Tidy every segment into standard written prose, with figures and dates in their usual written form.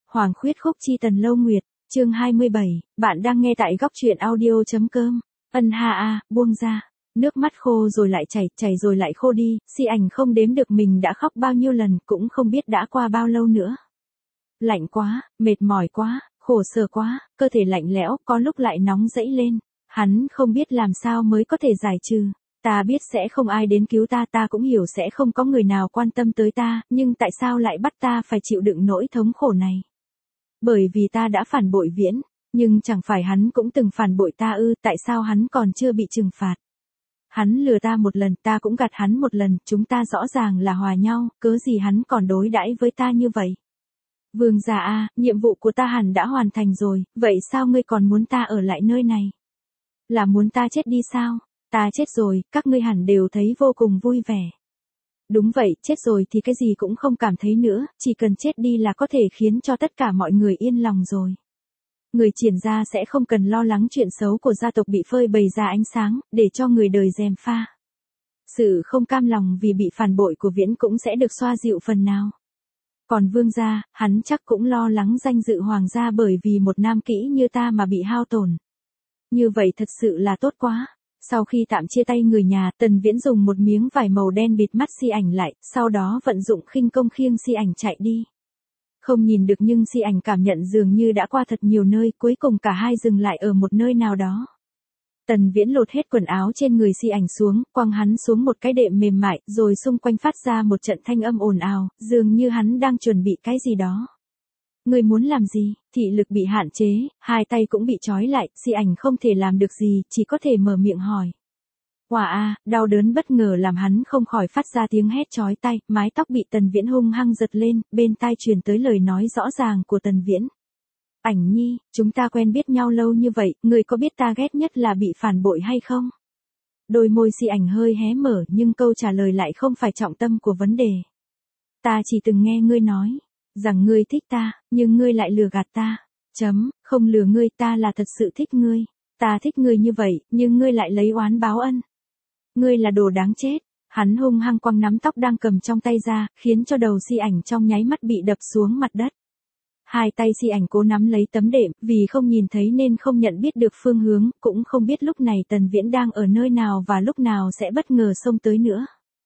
Hoàng khuyết khúc chi Tần Lâu Nguyệt, chương 27, bạn đang nghe tại góc truyện audio.com. Ân ha a, buông ra. Nước mắt khô rồi lại chảy rồi lại khô đi, Si Ảnh không đếm được mình đã khóc bao nhiêu lần, cũng không biết đã qua bao lâu nữa. Lạnh quá, mệt mỏi quá, khổ sở quá, cơ thể lạnh lẽo, có lúc lại nóng dẫy lên. Hắn không biết làm sao mới có thể giải trừ. Ta biết sẽ không ai đến cứu ta, ta cũng hiểu sẽ không có người nào quan tâm tới ta, nhưng tại sao lại bắt ta phải chịu đựng nỗi thống khổ này? Bởi vì ta đã phản bội Viễn, nhưng chẳng phải hắn cũng từng phản bội ta ư, tại sao hắn còn chưa bị trừng phạt? Hắn lừa ta một lần, ta cũng gạt hắn một lần, chúng ta rõ ràng là hòa nhau, cớ gì hắn còn đối đãi với ta như vậy? Vương gia a, nhiệm vụ của ta hẳn đã hoàn thành rồi, vậy sao ngươi còn muốn ta ở lại nơi này? Là muốn ta chết đi sao? Ta chết rồi, các ngươi hẳn đều thấy vô cùng vui vẻ. Đúng vậy, chết rồi thì cái gì cũng không cảm thấy nữa, chỉ cần chết đi là có thể khiến cho tất cả mọi người yên lòng rồi. Người Triển gia sẽ không cần lo lắng chuyện xấu của gia tộc bị phơi bày ra ánh sáng, để cho người đời gièm pha. Sự không cam lòng vì bị phản bội của Viễn cũng sẽ được xoa dịu phần nào. Còn Vương gia, hắn chắc cũng lo lắng danh dự hoàng gia bởi vì một nam kỹ như ta mà bị hao tổn. Như vậy thật sự là tốt quá. Sau khi tạm chia tay người nhà, Tần Viễn dùng một miếng vải màu đen bịt mắt Si Ảnh lại, sau đó vận dụng khinh công khiêng Si Ảnh chạy đi. Không nhìn được nhưng Si Ảnh cảm nhận dường như đã qua thật nhiều nơi, cuối cùng cả hai dừng lại ở một nơi nào đó. Tần Viễn lột hết quần áo trên người Si Ảnh xuống, quăng hắn xuống một cái đệm mềm mại, rồi xung quanh phát ra một trận thanh âm ồn ào, dường như hắn đang chuẩn bị cái gì đó. Người muốn làm gì? Thị lực bị hạn chế, hai tay cũng bị trói lại, Si Ảnh không thể làm được gì, chỉ có thể mở miệng hỏi. Quả a, đau đớn bất ngờ làm hắn không khỏi phát ra tiếng hét chói tai, mái tóc bị Tần Viễn hung hăng giật lên, bên tai truyền tới lời nói rõ ràng của Tần Viễn. Ảnh nhi, chúng ta quen biết nhau lâu như vậy, người có biết ta ghét nhất là bị phản bội hay không? Đôi môi Si Ảnh hơi hé mở nhưng câu trả lời lại không phải trọng tâm của vấn đề. Ta chỉ từng nghe ngươi nói rằng ngươi thích ta, nhưng ngươi lại lừa gạt ta. Không lừa ngươi, ta là thật sự thích ngươi. Ta thích ngươi như vậy, nhưng ngươi lại lấy oán báo ân. Ngươi là đồ đáng chết. Hắn hung hăng quăng nắm tóc đang cầm trong tay ra, khiến cho đầu Si Ảnh trong nháy mắt bị đập xuống mặt đất. Hai tay Si Ảnh cố nắm lấy tấm đệm, vì không nhìn thấy nên không nhận biết được phương hướng, cũng không biết lúc này Tần Viễn đang ở nơi nào và lúc nào sẽ bất ngờ xông tới nữa.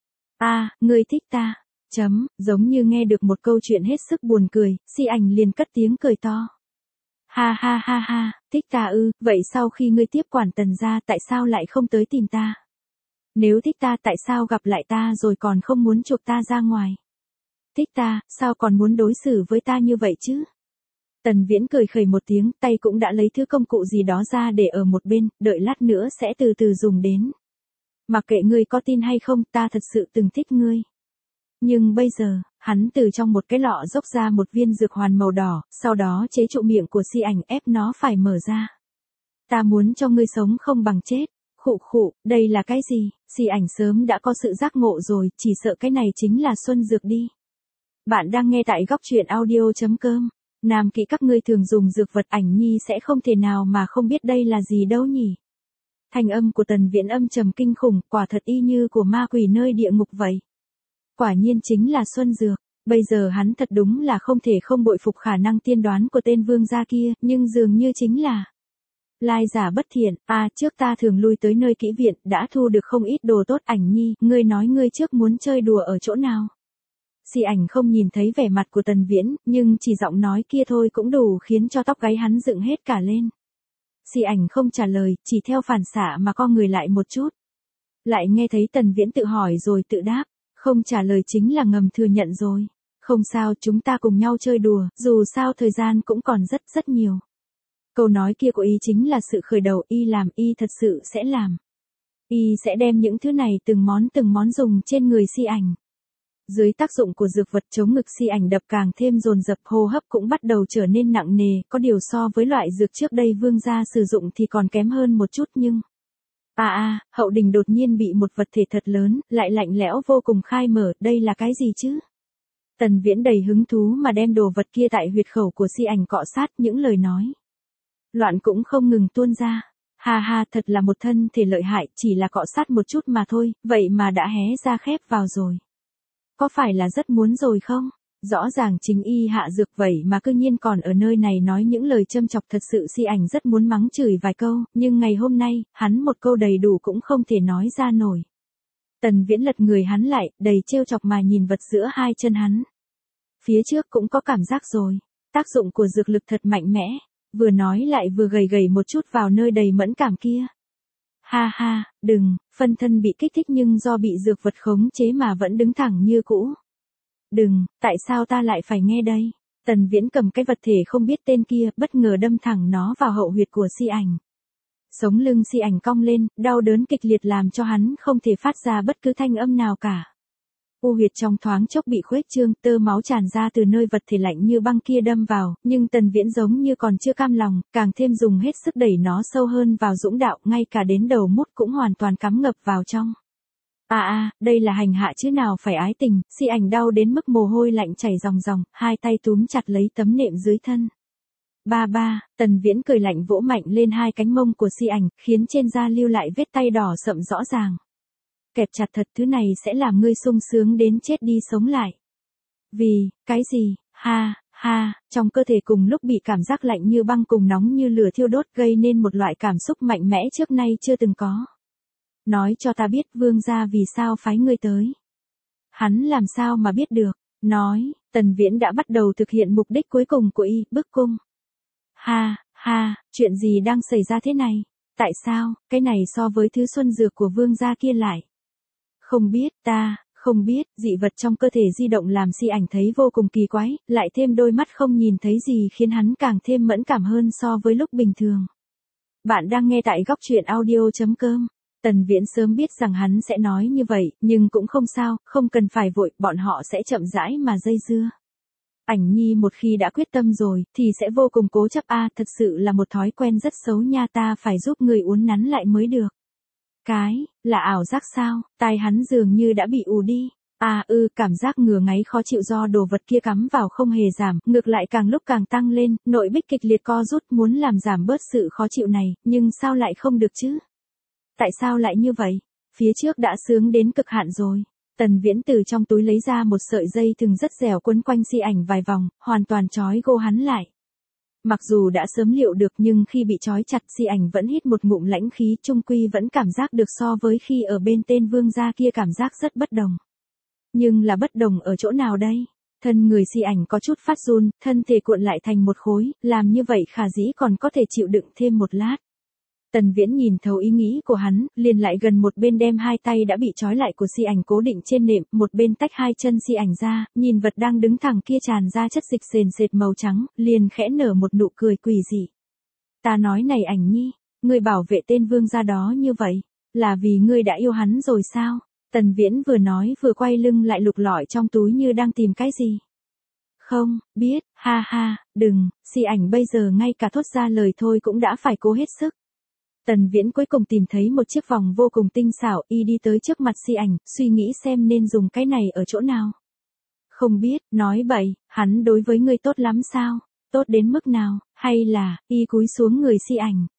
A, ngươi thích ta. Giống như nghe được một câu chuyện hết sức buồn cười, Si Ảnh liền cất tiếng cười to. Ha ha ha ha, thích ta ư, vậy sau khi ngươi tiếp quản Tần gia tại sao lại không tới tìm ta? Nếu thích ta tại sao gặp lại ta rồi còn không muốn chuộc ta ra ngoài? Thích ta, sao còn muốn đối xử với ta như vậy chứ? Tần Viễn cười khẩy một tiếng, tay cũng đã lấy thứ công cụ gì đó ra để ở một bên, đợi lát nữa sẽ từ từ dùng đến. Mặc kệ ngươi có tin hay không, ta thật sự từng thích ngươi. Nhưng bây giờ, hắn từ trong một cái lọ dốc ra một viên dược hoàn màu đỏ, sau đó chế trụ miệng của Si Ảnh ép nó phải mở ra. Ta muốn cho ngươi sống không bằng chết. Khụ khụ, đây là cái gì? Si Ảnh sớm đã có sự giác ngộ rồi, chỉ sợ cái này chính là xuân dược đi. Bạn đang nghe tại góc truyện audio.com. Nam kỹ các ngươi thường dùng dược vật, Ảnh nhi sẽ không thể nào mà không biết đây là gì đâu nhỉ? Thanh âm của Tần Viễn âm trầm kinh khủng, quả thật y như của ma quỷ nơi địa ngục vậy. Quả nhiên chính là xuân dược. Bây giờ hắn thật đúng là không thể không bội phục khả năng tiên đoán của tên vương gia kia, nhưng dường như chính là lai giả bất thiện. Trước ta thường lui tới nơi kỹ viện, đã thu được không ít đồ tốt. Ảnh nhi, ngươi nói ngươi trước muốn chơi đùa ở chỗ nào? Si Ảnh không nhìn thấy vẻ mặt của Tần Viễn, nhưng chỉ giọng nói kia thôi cũng đủ khiến cho tóc gáy hắn dựng hết cả lên. Si Ảnh không trả lời, chỉ theo phản xạ mà co người lại một chút. Lại nghe thấy Tần Viễn tự hỏi rồi tự đáp, không trả lời chính là ngầm thừa nhận rồi. Không sao, chúng ta cùng nhau chơi đùa, dù sao thời gian cũng còn rất nhiều. Câu nói kia của y chính là sự khởi đầu, y làm, y thật sự sẽ làm. Y sẽ đem những thứ này từng món dùng trên người Si Ảnh. Dưới tác dụng của dược vật chống ngực, Si Ảnh đập càng thêm dồn dập, hô hấp cũng bắt đầu trở nên nặng nề, có điều so với loại dược trước đây vương gia sử dụng thì còn kém hơn một chút nhưng... hậu đình đột nhiên bị một vật thể thật lớn, lại lạnh lẽo vô cùng khai mở, đây là cái gì chứ? Tần Viễn đầy hứng thú mà đem đồ vật kia tại huyệt khẩu của Si Ảnh cọ sát, những lời nói loạn cũng không ngừng tuôn ra. Ha ha, thật là một thân thể lợi hại, chỉ là cọ sát một chút mà thôi, vậy mà đã hé ra khép vào rồi. Có phải là rất muốn rồi không? Rõ ràng chính y hạ dược vậy mà cư nhiên còn ở nơi này nói những lời châm chọc, thật sự Si ảnh rất muốn mắng chửi vài câu, nhưng ngày hôm nay, hắn một câu đầy đủ cũng không thể nói ra nổi. Tần Viễn lật người hắn lại, đầy trêu chọc mà nhìn vật giữa hai chân hắn. Phía trước cũng có cảm giác rồi, tác dụng của dược lực thật mạnh mẽ, vừa nói lại vừa gầy gầy một chút vào nơi đầy mẫn cảm kia. Ha ha, đừng, phân thân bị kích thích nhưng do bị dược vật khống chế mà vẫn đứng thẳng như cũ. Đừng, tại sao ta lại phải nghe đây? Tần Viễn cầm cái vật thể không biết tên kia, bất ngờ đâm thẳng nó vào hậu huyệt của Si ảnh. Sống lưng Si ảnh cong lên, đau đớn kịch liệt làm cho hắn không thể phát ra bất cứ thanh âm nào cả. U huyệt trong thoáng chốc bị khuếch trương, tơ máu tràn ra từ nơi vật thể lạnh như băng kia đâm vào, nhưng Tần Viễn giống như còn chưa cam lòng, càng thêm dùng hết sức đẩy nó sâu hơn vào dũng đạo, ngay cả đến đầu mút cũng hoàn toàn cắm ngập vào trong. Đây là hành hạ chứ nào phải ái tình. Si ảnh đau đến mức mồ hôi lạnh chảy ròng ròng, hai tay túm chặt lấy tấm nệm dưới thân. Ba, Tần Viễn cười lạnh vỗ mạnh lên hai cánh mông của Si ảnh, khiến trên da lưu lại vết tay đỏ sậm rõ ràng. Kẹp chặt thật, thứ này sẽ làm ngươi sung sướng đến chết đi sống lại. Vì, cái gì, ha, trong cơ thể cùng lúc bị cảm giác lạnh như băng cùng nóng như lửa thiêu đốt, gây nên một loại cảm xúc mạnh mẽ trước nay chưa từng có. Nói cho ta biết vương gia vì sao phái ngươi tới. Hắn làm sao mà biết được, nói, Tần Viễn đã bắt đầu thực hiện mục đích cuối cùng của y, bức cung. Ha, chuyện gì đang xảy ra thế này? Tại sao, cái này so với thứ xuân dược của vương gia kia lại? Không biết, ta, không biết, dị vật trong cơ thể di động làm Si ảnh thấy vô cùng kỳ quái, lại thêm đôi mắt không nhìn thấy gì khiến hắn càng thêm mẫn cảm hơn so với lúc bình thường. Bạn đang nghe tại góc truyện audio.com. Tần Viễn sớm biết rằng hắn sẽ nói như vậy, nhưng cũng không sao, không cần phải vội, bọn họ sẽ chậm rãi mà dây dưa. Ảnh nhi một khi đã quyết tâm rồi, thì sẽ vô cùng cố chấp. Thật sự là một thói quen rất xấu nha, ta phải giúp người uốn nắn lại mới được. Là ảo giác sao? Tai hắn dường như đã bị ù đi. Cảm giác ngứa ngáy khó chịu do đồ vật kia cắm vào không hề giảm, ngược lại càng lúc càng tăng lên, nội bích kịch liệt co rút muốn làm giảm bớt sự khó chịu này, nhưng sao lại không được chứ? Tại sao lại như vậy? Phía trước đã sướng đến cực hạn rồi. Tần Viễn từ trong túi lấy ra một sợi dây thừng rất dẻo quấn quanh Si ảnh vài vòng, hoàn toàn trói gô hắn lại. Mặc dù đã sớm liệu được nhưng khi bị trói chặt Si ảnh vẫn hít một ngụm lãnh khí, chung quy vẫn cảm giác được so với khi ở bên tên vương gia kia cảm giác rất bất đồng. Nhưng là bất đồng ở chỗ nào đây? Thân người Si ảnh có chút phát run, thân thể cuộn lại thành một khối, làm như vậy khả dĩ còn có thể chịu đựng thêm một lát. Tần Viễn nhìn thấu ý nghĩ của hắn, liền lại gần một bên đem hai tay đã bị trói lại của Si ảnh cố định trên nệm, một bên tách hai chân Si ảnh ra, nhìn vật đang đứng thẳng kia tràn ra chất dịch sền sệt màu trắng, liền khẽ nở một nụ cười quỷ dị. Ta nói này ảnh nhi, ngươi bảo vệ tên vương gia đó như vậy, là vì ngươi đã yêu hắn rồi sao? Tần Viễn vừa nói vừa quay lưng lại lục lọi trong túi như đang tìm cái gì. Không, biết, ha, đừng, Si ảnh bây giờ ngay cả thốt ra lời thôi cũng đã phải cố hết sức. Tần Viễn cuối cùng tìm thấy một chiếc vòng vô cùng tinh xảo, y đi tới trước mặt Si ảnh, suy nghĩ xem nên dùng cái này ở chỗ nào. Không biết, nói bậy, hắn đối với ngươi tốt lắm sao? Tốt đến mức nào, hay là, y cúi xuống người Si ảnh.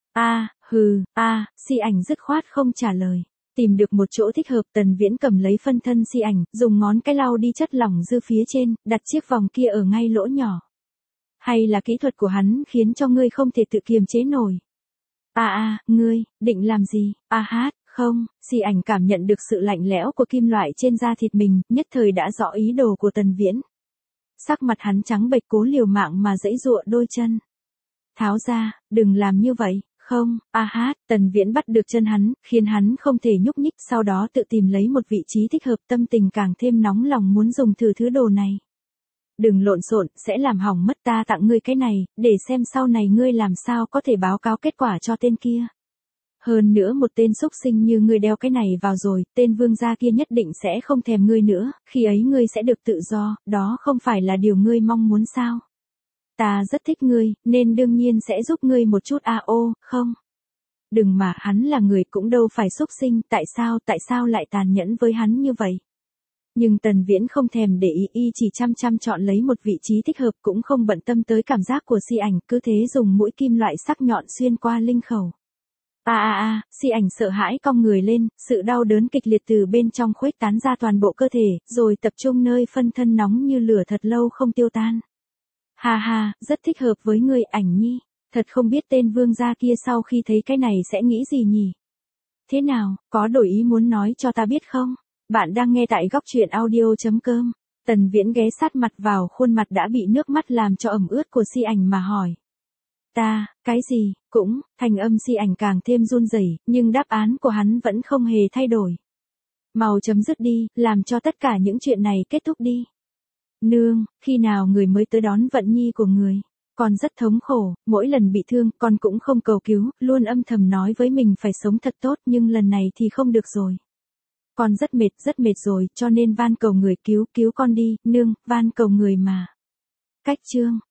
Si ảnh dứt khoát không trả lời. Tìm được một chỗ thích hợp, Tần Viễn cầm lấy phân thân Si ảnh, dùng ngón cái lau đi chất lỏng dư phía trên, đặt chiếc vòng kia ở ngay lỗ nhỏ. Hay là kỹ thuật của hắn khiến cho ngươi không thể tự kiềm chế nổi? Ngươi, định làm gì? Không, Si ảnh cảm nhận được sự lạnh lẽo của kim loại trên da thịt mình, nhất thời đã rõ ý đồ của Tần Viễn. Sắc mặt hắn trắng bệch cố liều mạng mà giãy giụa đôi chân. Tháo ra, đừng làm như vậy, không, Tần Viễn bắt được chân hắn, khiến hắn không thể nhúc nhích, sau đó tự tìm lấy một vị trí thích hợp, tâm tình càng thêm nóng lòng muốn dùng thử thứ đồ này. Đừng lộn xộn, sẽ làm hỏng mất, ta tặng ngươi cái này, để xem sau này ngươi làm sao có thể báo cáo kết quả cho tên kia. Hơn nữa một tên xúc sinh như ngươi đeo cái này vào rồi, tên vương gia kia nhất định sẽ không thèm ngươi nữa, khi ấy ngươi sẽ được tự do, đó không phải là điều ngươi mong muốn sao? Ta rất thích ngươi, nên đương nhiên sẽ giúp ngươi một chút. Không. Đừng mà, hắn là người cũng đâu phải xúc sinh, tại sao lại tàn nhẫn với hắn như vậy? Nhưng Tần Viễn không thèm để ý, y chỉ chăm chọn lấy một vị trí thích hợp, cũng không bận tâm tới cảm giác của Si ảnh, cứ thế dùng mũi kim loại sắc nhọn xuyên qua linh khẩu. Si ảnh sợ hãi cong người lên, sự đau đớn kịch liệt từ bên trong khuếch tán ra toàn bộ cơ thể, rồi tập trung nơi phân thân nóng như lửa thật lâu không tiêu tan. Ha ha, rất thích hợp với người ảnh nhi. Thật không biết tên vương gia kia sau khi thấy cái này sẽ nghĩ gì nhỉ? Thế nào, có đổi ý muốn nói cho ta biết không? Bạn đang nghe tại góc truyện audio.com. Tần Viễn ghé sát mặt vào khuôn mặt đã bị nước mắt làm cho ẩm ướt của Si ảnh mà hỏi. Cái gì, cũng, thành âm Si ảnh càng thêm run rẩy, nhưng đáp án của hắn vẫn không hề thay đổi. Mau chấm dứt đi, làm cho tất cả những chuyện này kết thúc đi. Nương, khi nào người mới tới đón vận nhi của người? Con rất thống khổ, mỗi lần bị thương, con cũng không cầu cứu, luôn âm thầm nói với mình phải sống thật tốt, nhưng lần này thì không được rồi. Con rất mệt rồi, cho nên van cầu người cứu con đi, nương, van cầu người mà. Cách chương